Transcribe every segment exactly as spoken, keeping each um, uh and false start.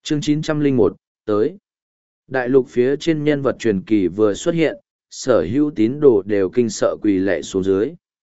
Chương chín trăm lẻ một, tới. Đại lục phía trên nhân vật truyền kỳ vừa xuất hiện, sở hữu tín đồ đều kinh sợ quỳ lệ xuống dưới.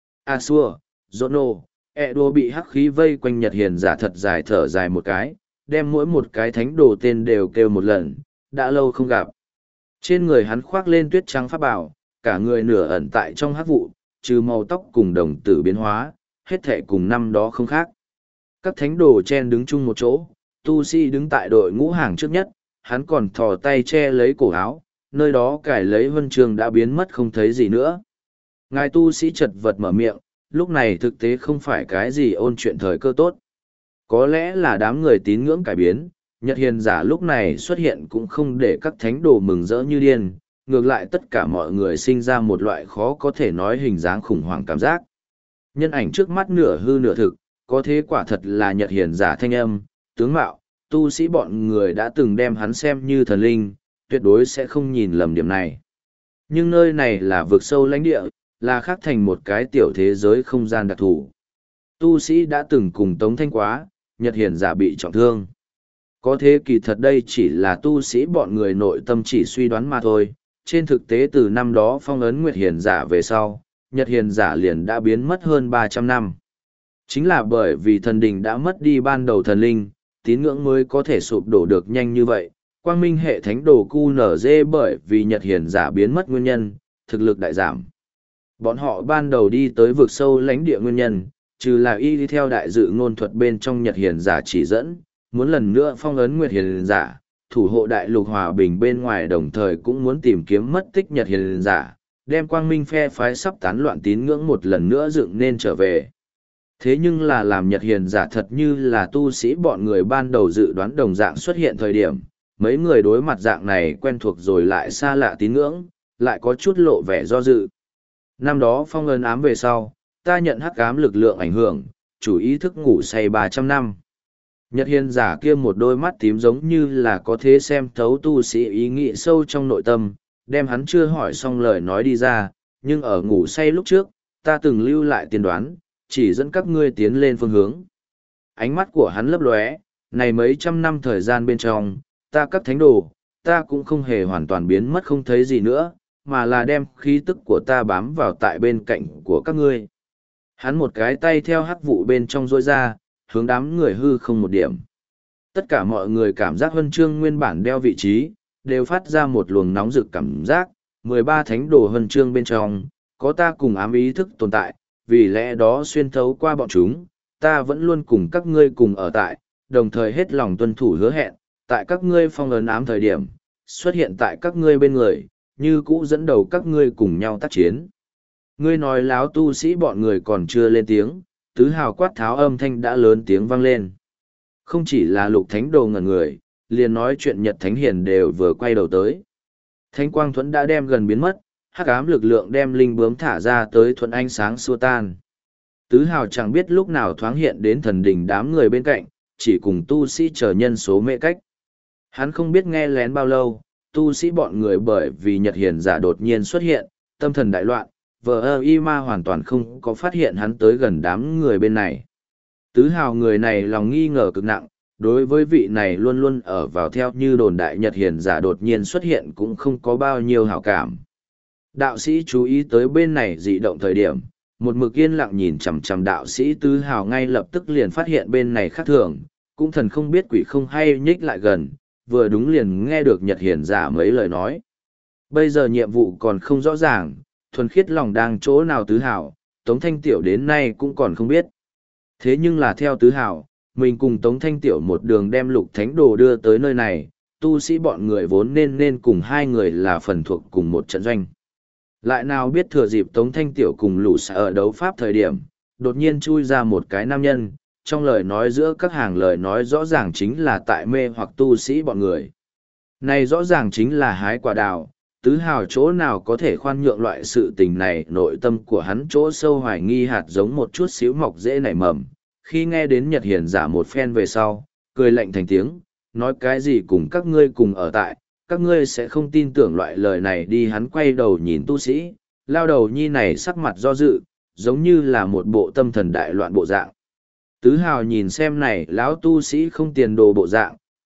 Asua, Zono, Edo bị hắc khí vây quanh Nhật Hiền giả thật dài thở dài một cái, đem mỗi một cái thánh đồ tên đều kêu một lần, đã lâu không gặp. Trên người hắn khoác lên tuyết trắng pháp bảo, cả người nửa ẩn tại trong hắc vụ, trừ màu tóc cùng đồng tử biến hóa, hết thể cùng năm đó không khác. Các thánh đồ chen đứng chung một chỗ, tu sĩ đứng tại đội ngũ hàng trước nhất, hắn còn thò tay che lấy cổ áo, nơi đó cài lấy huân chương đã biến mất không thấy gì nữa. Ngài tu sĩ chật vật mở miệng, lúc này thực tế không phải cái gì ôn chuyện thời cơ tốt. Có lẽ là đám người tín ngưỡng cải biến, Nhật Hiền giả lúc này xuất hiện cũng không để các thánh đồ mừng rỡ như điên, ngược lại tất cả mọi người sinh ra một loại khó có thể nói hình dáng khủng hoảng cảm giác. Nhân ảnh trước mắt nửa hư nửa thực, có thế quả thật là Nhật Hiền giả thanh âm, tướng mạo, tu sĩ bọn người đã từng đem hắn xem như thần linh, tuyệt đối sẽ không nhìn lầm điểm này. Nhưng nơi này là vực sâu lãnh địa, là khác thành một cái tiểu thế giới không gian đặc thù. Tu sĩ đã từng cùng Tống Thanh quá, Nhật Hiền giả bị trọng thương. Có thế kỳ thật đây chỉ là tu sĩ bọn người nội tâm chỉ suy đoán mà thôi. Trên thực tế từ năm đó phong ấn Nguyệt Hiền giả về sau, Nhật Hiền giả liền đã biến mất hơn ba trăm năm. Chính là bởi vì thần đình đã mất đi ban đầu thần linh, tín ngưỡng mới có thể sụp đổ được nhanh như vậy. Quang minh hệ thánh đồ cu nở dê bởi vì Nhật Hiền giả biến mất nguyên nhân, thực lực đại giảm. Bọn họ ban đầu đi tới vực sâu lãnh địa nguyên nhân, trừ là y đi theo đại dự ngôn thuật bên trong Nhật Hiền giả chỉ dẫn, muốn lần nữa phong ấn Nguyệt Hiền giả, thủ hộ đại lục hòa bình bên ngoài đồng thời cũng muốn tìm kiếm mất tích Nhật Hiền giả, đem quang minh phe phái sắp tán loạn tín ngưỡng một lần nữa dựng nên trở về. Thế nhưng là làm Nhật Hiền giả thật như là tu sĩ bọn người ban đầu dự đoán đồng dạng xuất hiện thời điểm, mấy người đối mặt dạng này quen thuộc rồi lại xa lạ tín ngưỡng, lại có chút lộ vẻ do dự. Năm đó phong ấn ám về sau, ta nhận hắc ám lực lượng ảnh hưởng, chủ ý thức ngủ say ba trăm năm. Nhật Hiền giả kia một đôi mắt tím giống như là có thể xem thấu tu sĩ ý nghĩ sâu trong nội tâm, đem hắn chưa hỏi xong lời nói đi ra, nhưng ở ngủ say lúc trước, ta từng lưu lại tiên đoán, chỉ dẫn các ngươi tiến lên phương hướng. Ánh mắt của hắn lấp lóe, này mấy trăm năm thời gian bên trong, ta các thánh đồ, ta cũng không hề hoàn toàn biến mất không thấy gì nữa, mà là đem khí tức của ta bám vào tại bên cạnh của các ngươi. Hắn một cái tay theo hắc vụ bên trong rôi ra, hướng đám người hư không một điểm. Tất cả mọi người cảm giác huân chương nguyên bản đeo vị trí, đều phát ra một luồng nóng rực cảm giác, mười ba thánh đồ huân chương bên trong, có ta cùng ám ý thức tồn tại, vì lẽ đó xuyên thấu qua bọn chúng, ta vẫn luôn cùng các ngươi cùng ở tại, đồng thời hết lòng tuân thủ hứa hẹn, tại các ngươi phong ấn ám thời điểm, xuất hiện tại các ngươi bên người, như cũ dẫn đầu các ngươi cùng nhau tác chiến. Ngươi nói láo tu sĩ bọn người còn chưa lên tiếng, tứ hào quát tháo âm thanh đã lớn tiếng vang lên. Không chỉ là lục thánh đồ ngẩn người, liền nói chuyện Nhật Thánh Hiền đều vừa quay đầu tới. Thánh quang thuẫn đã đem gần biến mất, hắc ám lực lượng đem linh bướm thả ra tới thuận ánh sáng xua tan. Tứ hào chẳng biết lúc nào thoáng hiện đến thần đỉnh đám người bên cạnh, chỉ cùng tu sĩ chờ nhân số mệ cách. Hắn không biết nghe lén bao lâu, tu sĩ bọn người bởi vì Nhật Hiền giả đột nhiên xuất hiện, tâm thần đại loạn, vờ ơ y ma hoàn toàn không có phát hiện hắn tới gần đám người bên này. Tứ hào người này lòng nghi ngờ cực nặng, đối với vị này luôn luôn ở vào theo như đồn đại Nhật Hiền giả đột nhiên xuất hiện cũng không có bao nhiêu hảo cảm. Đạo sĩ chú ý tới bên này dị động thời điểm, một mực yên lặng nhìn chằm chằm đạo sĩ tứ hào ngay lập tức liền phát hiện bên này khác thường, cũng thần không biết quỷ không hay nhích lại gần, vừa đúng liền nghe được Nhật Hiền giả mấy lời nói. Bây giờ nhiệm vụ còn không rõ ràng, thuần khiết lòng đang chỗ nào tứ hào, Tống Thanh Tiểu đến nay cũng còn không biết. Thế nhưng là theo tứ hào, mình cùng Tống Thanh Tiểu một đường đem lục thánh đồ đưa tới nơi này, tu sĩ bọn người vốn nên nên cùng hai người là phần thuộc cùng một trận doanh. Lại nào biết thừa dịp Tống Thanh Tiểu cùng lũ xạ ở đấu pháp thời điểm, đột nhiên chui ra một cái nam nhân, trong lời nói giữa các hàng lời nói rõ ràng chính là tại mê hoặc tu sĩ bọn người. Này rõ ràng chính là hái quả đào, tứ hào chỗ nào có thể khoan nhượng loại sự tình này, nội tâm của hắn chỗ sâu hoài nghi hạt giống một chút xíu mọc dễ nảy mầm. Khi nghe đến Nhật Hiền giả một phen về sau, cười lạnh thành tiếng, nói cái gì cùng các ngươi cùng ở tại, các ngươi sẽ không tin tưởng loại lời này đi. Hắn quay đầu nhìn tu sĩ, lao đầu nhi này sắc mặt do dự, giống như là một bộ tâm thần đại loạn bộ dạng. Tứ hào nhìn xem này lão tu sĩ không tiền đồ bộ dạng,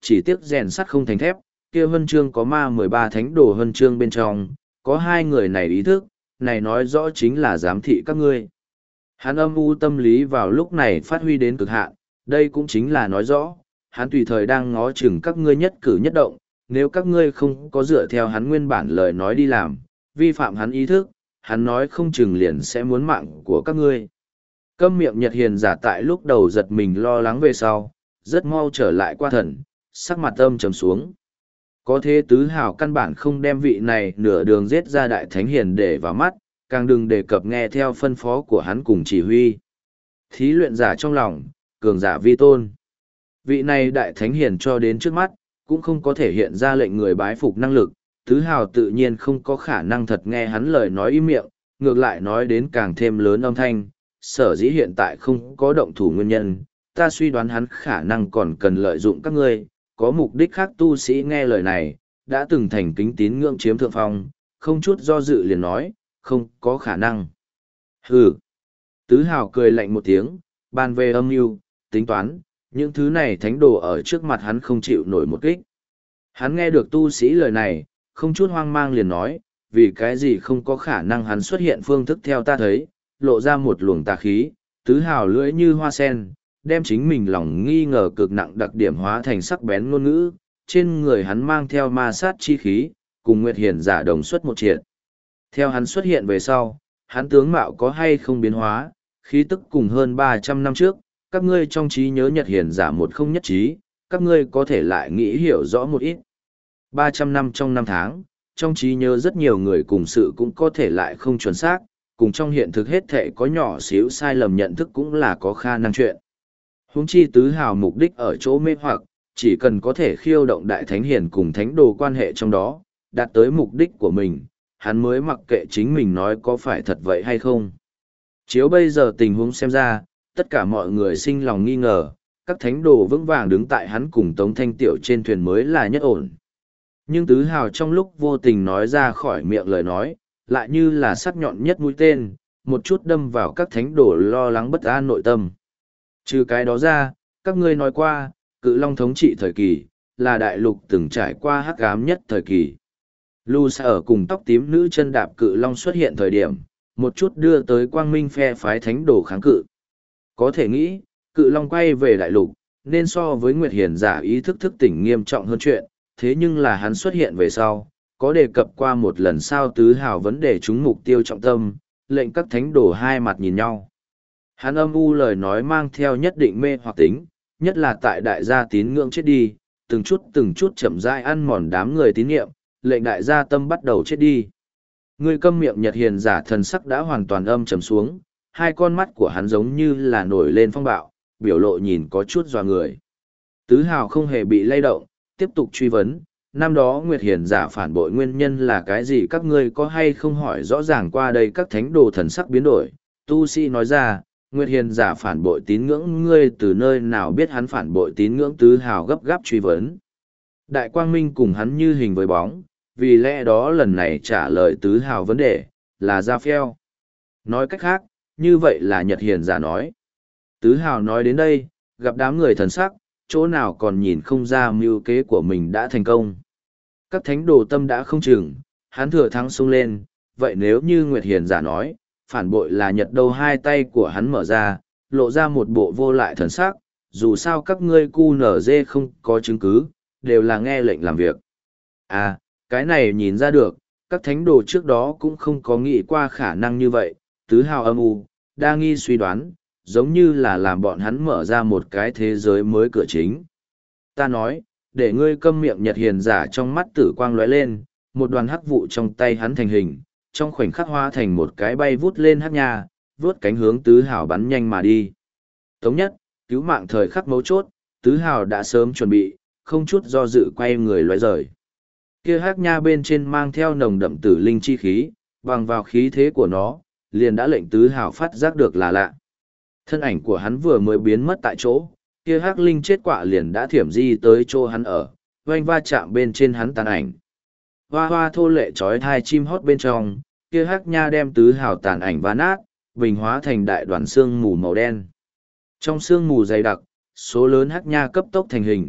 chỉ tiếc rèn sắt không thành thép, kia huân chương có ma mười ba thánh đồ huân chương bên trong, có hai người này ý thức, này nói rõ chính là giám thị các ngươi. Hắn âm u tâm lý vào lúc này phát huy đến cực hạn, đây cũng chính là nói rõ, hắn tùy thời đang ngó chừng các ngươi nhất cử nhất động, nếu các ngươi không có dựa theo hắn nguyên bản lời nói đi làm, vi phạm hắn ý thức, hắn nói không chừng liền sẽ muốn mạng của các ngươi. Câm miệng Nhật Hiền giả tại lúc đầu giật mình lo lắng về sau, rất mau trở lại qua thần, sắc mặt âm trầm xuống. Có thế tứ hào căn bản không đem vị này nửa đường giết ra đại thánh hiền để vào mắt, càng đừng đề cập nghe theo phân phó của hắn cùng chỉ huy. Thí luyện giả trong lòng, cường giả vi tôn. Vị này đại thánh hiền cho đến trước mắt, cũng không có thể hiện ra lệnh người bái phục năng lực, tứ hào tự nhiên không có khả năng thật nghe hắn lời nói im miệng, ngược lại nói đến càng thêm lớn âm thanh, sở dĩ hiện tại không có động thủ nguyên nhân, ta suy đoán hắn khả năng còn cần lợi dụng các ngươi, có mục đích khác tu sĩ nghe lời này, đã từng thành kính tín ngưỡng chiếm thượng phong, không chút do dự liền nói, không có khả năng. Hừ. Tứ hào cười lạnh một tiếng, bàn về âm mưu, tính toán, những thứ này thánh đồ ở trước mặt hắn không chịu nổi một kích. Hắn nghe được tu sĩ lời này, không chút hoang mang liền nói, vì cái gì không có khả năng hắn xuất hiện phương thức theo ta thấy, lộ ra một luồng tà khí, tứ hào lưỡi như hoa sen, đem chính mình lòng nghi ngờ cực nặng đặc điểm hóa thành sắc bén ngôn ngữ, trên người hắn mang theo ma sát chi khí, cùng Nguyệt Hiền giả đồng xuất một triệt. Theo hắn xuất hiện về sau, hắn tướng mạo có hay không biến hóa, khí tức cùng hơn ba trăm năm trước, các ngươi trong trí nhớ Nhật Hiền giả một không nhất trí, các ngươi có thể lại nghĩ hiểu rõ một ít. ba trăm năm trong năm tháng, trong trí nhớ rất nhiều người cùng sự cũng có thể lại không chuẩn xác, cùng trong hiện thực hết thể có nhỏ xíu sai lầm nhận thức cũng là có khả năng chuyện. Huống chi tứ hào mục đích ở chỗ mê hoặc, chỉ cần có thể khiêu động đại thánh hiền cùng thánh đồ quan hệ trong đó, đạt tới mục đích của mình, hắn mới mặc kệ chính mình nói có phải thật vậy hay không. Chiếu bây giờ tình huống xem ra, tất cả mọi người sinh lòng nghi ngờ, các thánh đồ vững vàng đứng tại hắn cùng Tống Thanh Tiểu trên thuyền mới là nhất ổn. Nhưng tứ hào trong lúc vô tình nói ra khỏi miệng lời nói, lại như là sắc nhọn nhất mũi tên, một chút đâm vào các thánh đồ lo lắng bất an nội tâm. Trừ cái đó ra, các ngươi nói qua, cự long thống trị thời kỳ, là đại lục từng trải qua hắc ám nhất thời kỳ. Lu Sa ở cùng tóc tím nữ chân đạp cự long xuất hiện thời điểm, một chút đưa tới quang minh phe phái thánh đồ kháng cự. Có thể nghĩ, cự long quay về đại lục, nên so với Nguyệt Hiền giả ý thức thức tỉnh nghiêm trọng hơn chuyện, thế nhưng là hắn xuất hiện về sau, có đề cập qua một lần sao tứ hào vấn đề chúng mục tiêu trọng tâm, lệnh các thánh đồ hai mặt nhìn nhau. Hắn âm u lời nói mang theo nhất định mê hoặc tính, nhất là tại đại gia tín ngưỡng chết đi, từng chút từng chút chậm rãi ăn mòn đám người tín nhiệm, lệnh đại gia tâm bắt đầu chết đi. Người câm miệng Nhật Hiền giả thần sắc đã hoàn toàn âm trầm xuống, hai con mắt của hắn giống như là nổi lên phong bạo, biểu lộ nhìn có chút dọa người. Tứ hào không hề bị lay động, tiếp tục truy vấn, năm đó Nguyệt Hiền giả phản bội nguyên nhân là cái gì, các ngươi có hay không hỏi rõ ràng qua đây. Các thánh đồ thần sắc biến đổi, tu sĩ nói ra, Nguyệt Hiền giả phản bội tín ngưỡng, ngươi từ nơi nào biết hắn phản bội tín ngưỡng? Tứ hào gấp gáp truy vấn. Đại quang minh cùng hắn như hình với bóng, vì lẽ đó lần này trả lời tứ hào vấn đề, là Gia Phèo. Nói cách khác, như vậy là Nhật Hiền giả nói. Tứ hào nói đến đây, gặp đám người thần sắc, chỗ nào còn nhìn không ra mưu kế của mình đã thành công. Các thánh đồ tâm đã không chừng, hắn thừa thắng xông lên, vậy nếu như Nguyệt Hiền giả nói, phản bội là Nhật đâu? Hai tay của hắn mở ra, lộ ra một bộ vô lại thần sắc, dù sao các ngươi cu nở dê không có chứng cứ, đều là nghe lệnh làm việc. À, cái này nhìn ra được, các thánh đồ trước đó cũng không có nghĩ qua khả năng như vậy, tứ hào âm u, đa nghi suy đoán, giống như là làm bọn hắn mở ra một cái thế giới mới cửa chính. Ta nói, để ngươi câm miệng. Nhật Hiền giả trong mắt tử quang lóe lên, một đoàn hắc vụ trong tay hắn thành hình, trong khoảnh khắc hóa thành một cái bay vút lên hắc nha, vướt cánh hướng tứ hào bắn nhanh mà đi. Tống nhất, cứu mạng thời khắc mấu chốt, tứ hào đã sớm chuẩn bị, không chút do dự quay người lóe rời. Kia hắc nha bên trên mang theo nồng đậm tử linh chi khí, bằng vào khí thế của nó, liền đã lệnh tứ hào phát giác được là lạ. Thân ảnh của hắn vừa mới biến mất tại chỗ, kia hắc linh chết quạ liền đã thiểm di tới chỗ hắn ở, oanh va chạm bên trên hắn tàn ảnh. Hoa hoa thô lệ trói thai chim hót bên trong, kia hắc nha đem tứ hào tàn ảnh va nát, bình hóa thành đại đoàn xương mù màu đen. Trong xương mù dày đặc, số lớn hắc nha cấp tốc thành hình,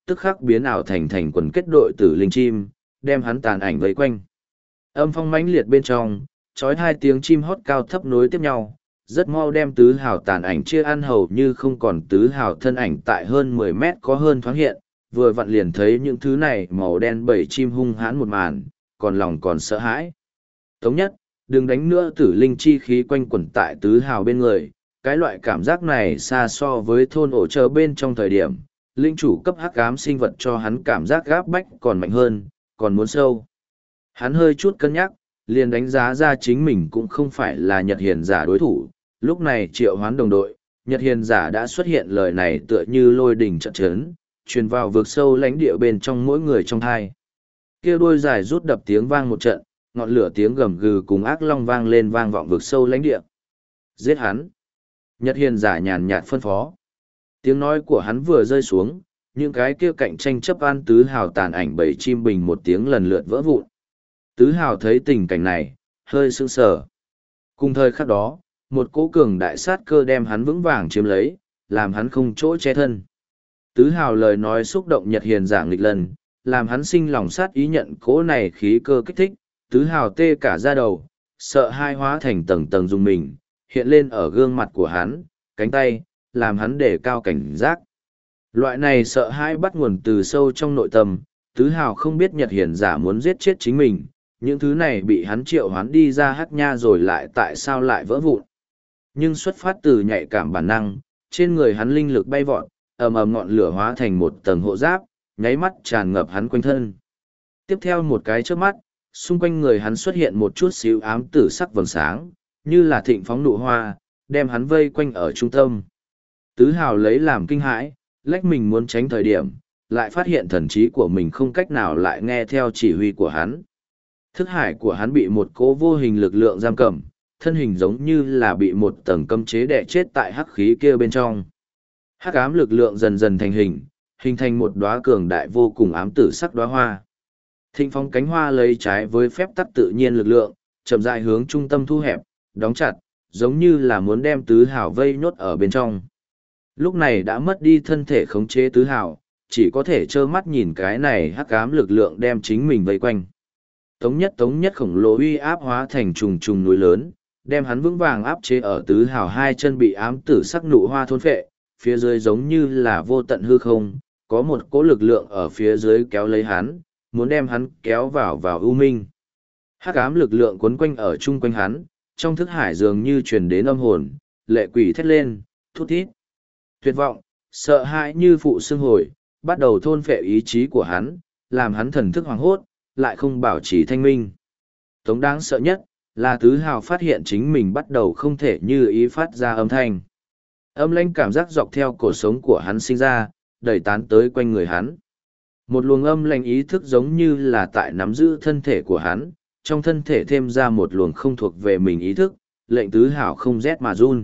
tức khắc biến ảo thành thành quần kết đội tử linh chim, đem hắn tàn ảnh vây quanh. Âm phong mãnh liệt bên trong, trói hai tiếng chim hót cao thấp nối tiếp nhau, rất mau đem tứ hào tàn ảnh chia ăn hầu như không còn tứ hào thân ảnh tại hơn mười mét có hơn thoáng hiện, vừa vặn liền thấy những thứ này màu đen bảy chim hung hãn một màn, còn lòng còn sợ hãi. Tống nhất, đừng đánh nữa, tử linh chi khí quanh quẩn tại tứ hào bên người, cái loại cảm giác này xa so với thôn ổ chờ bên trong thời điểm, linh chủ cấp hắc ám sinh vật cho hắn cảm giác gáp bách còn mạnh hơn, còn muốn sâu. Hắn hơi chút cân nhắc, liền đánh giá ra chính mình cũng không phải là Nhật Hiền giả đối thủ, lúc này triệu hoán đồng đội, Nhật Hiền giả đã xuất hiện, lời này tựa như lôi đỉnh trận chấn, truyền vào vực sâu lãnh địa bên trong mỗi người trong thai. Kia đuôi dài rút đập tiếng vang một trận, ngọn lửa tiếng gầm gừ cùng ác long vang lên vang vọng vực sâu lãnh địa. Giết hắn! Nhật Hiền giả nhàn nhạt phân phó. Tiếng nói của hắn vừa rơi xuống, những cái kia cạnh tranh chấp an tứ hào tàn ảnh bảy chim bình một tiếng lần lượt vỡ vụn. Tứ hào thấy tình cảnh này, hơi sững sờ. Cùng thời khắc đó, một cỗ cường đại sát cơ đem hắn vững vàng chiếm lấy, làm hắn không chỗ che thân. Tứ hào lời nói xúc động Nhật Hiền giả nghịch lần, làm hắn sinh lòng sát ý, nhận cỗ này khí cơ kích thích, tứ hào tê cả da đầu, sợ hai hóa thành tầng tầng dùng mình, hiện lên ở gương mặt của hắn, cánh tay, làm hắn đề cao cảnh giác. Loại này sợ hãi bắt nguồn từ sâu trong nội tâm, tứ hào không biết Nhật Hiền giả muốn giết chết chính mình, những thứ này bị hắn triệu hoán đi ra hắc nha rồi lại tại sao lại vỡ vụn. Nhưng xuất phát từ nhạy cảm bản năng, trên người hắn linh lực bay vọt, ầm ầm ngọn lửa hóa thành một tầng hộ giáp, nháy mắt tràn ngập hắn quanh thân. Tiếp theo một cái chớp mắt, xung quanh người hắn xuất hiện một chút xíu ám tử sắc vầng sáng, như là thịnh phóng nụ hoa, đem hắn vây quanh ở trung tâm. Tứ hào lấy làm kinh hãi, lách mình muốn tránh thời điểm, lại phát hiện thần trí của mình không cách nào lại nghe theo chỉ huy của hắn. Thức hải của hắn bị một cỗ vô hình lực lượng giam cầm, thân hình giống như là bị một tầng cấm chế đè chết tại hắc khí kia bên trong. Hắc ám lực lượng dần dần thành hình, hình thành một đóa cường đại vô cùng ám tử sắc đóa hoa. Thịnh phong cánh hoa lấy trái với phép tắc tự nhiên lực lượng, chậm rãi hướng trung tâm thu hẹp, đóng chặt, giống như là muốn đem tứ hào vây nhốt ở bên trong. Lúc này đã mất đi thân thể khống chế tứ hào, chỉ có thể trơ mắt nhìn cái này hắc ám lực lượng đem chính mình vây quanh. Tống nhất tống nhất khổng lồ uy áp hóa thành trùng trùng núi lớn, đem hắn vững vàng áp chế ở tứ hào hai chân bị ám tử sắc nụ hoa thôn phệ, phía dưới giống như là vô tận hư không, có một cỗ lực lượng ở phía dưới kéo lấy hắn, muốn đem hắn kéo vào vào u minh. Hắc ám lực lượng quấn quanh ở chung quanh hắn, trong thức hải dường như truyền đến âm hồn, lệ quỷ thét lên, thút thít. Tuyệt vọng, sợ hãi như phụ xương hồi, bắt đầu thôn phệ ý chí của hắn, làm hắn thần thức hoàng hốt, lại không bảo trì thanh minh. Tống đáng sợ nhất, là tứ hào phát hiện chính mình bắt đầu không thể như ý phát ra âm thanh. Âm lãnh cảm giác dọc theo cổ sống của hắn sinh ra, đẩy tán tới quanh người hắn. Một luồng âm lãnh ý thức giống như là tại nắm giữ thân thể của hắn, trong thân thể thêm ra một luồng không thuộc về mình ý thức, lệnh tứ hào không rét mà run.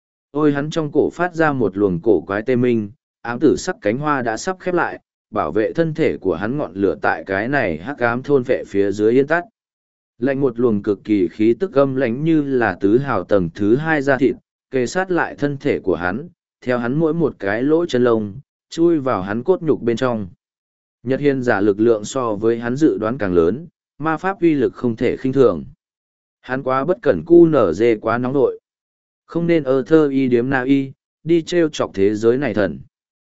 Ôi hắn trong cổ phát ra một luồng cổ quái tê minh, ám tử sắc cánh hoa đã sắp khép lại, bảo vệ thân thể của hắn ngọn lửa tại cái này hắc ám thôn vệ phía dưới yên tắt. Lệnh một luồng cực kỳ khí tức âm lãnh như là tứ hào tầng thứ hai da thịt, kề sát lại thân thể của hắn, theo hắn mỗi một cái lỗ chân lông, chui vào hắn cốt nhục bên trong. Nhật Hiền giả lực lượng so với hắn dự đoán càng lớn, ma pháp uy lực không thể khinh thường. Hắn quá bất cẩn, cu nở dê quá nóng nội. Không nên ơ thơ y điếm na y, đi treo chọc thế giới này thần.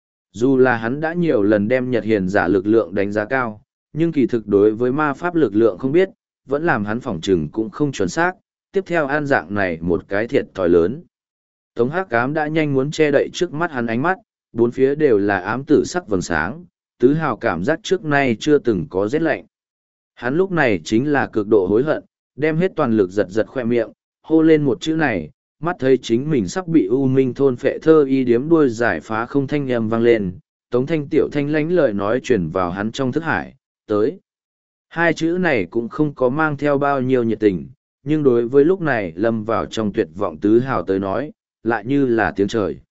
Dù là hắn đã nhiều lần đem Nhật Hiền giả lực lượng đánh giá cao, nhưng kỳ thực đối với ma pháp lực lượng không biết, vẫn làm hắn phỏng chừng cũng không chuẩn xác, tiếp theo an dạng này một cái thiệt thòi lớn. Tống hắc ám đã nhanh muốn che đậy trước mắt hắn ánh mắt, bốn phía đều là ám tử sắc vầng sáng, tứ hào cảm giác trước nay chưa từng có rét lạnh. Hắn lúc này chính là cực độ hối hận, đem hết toàn lực giật giật khoe miệng, hô lên một chữ này, mắt thấy chính mình sắp bị u minh thôn phệ thơ y điếm đuôi giải phá không thanh âm vang lên, tống thanh tiểu thanh lánh lời nói chuyển vào hắn trong thức hải, tới. Hai chữ này cũng không có mang theo bao nhiêu nhiệt tình, nhưng đối với lúc này lâm vào trong tuyệt vọng tứ hào tới nói, lại như là tiếng trời.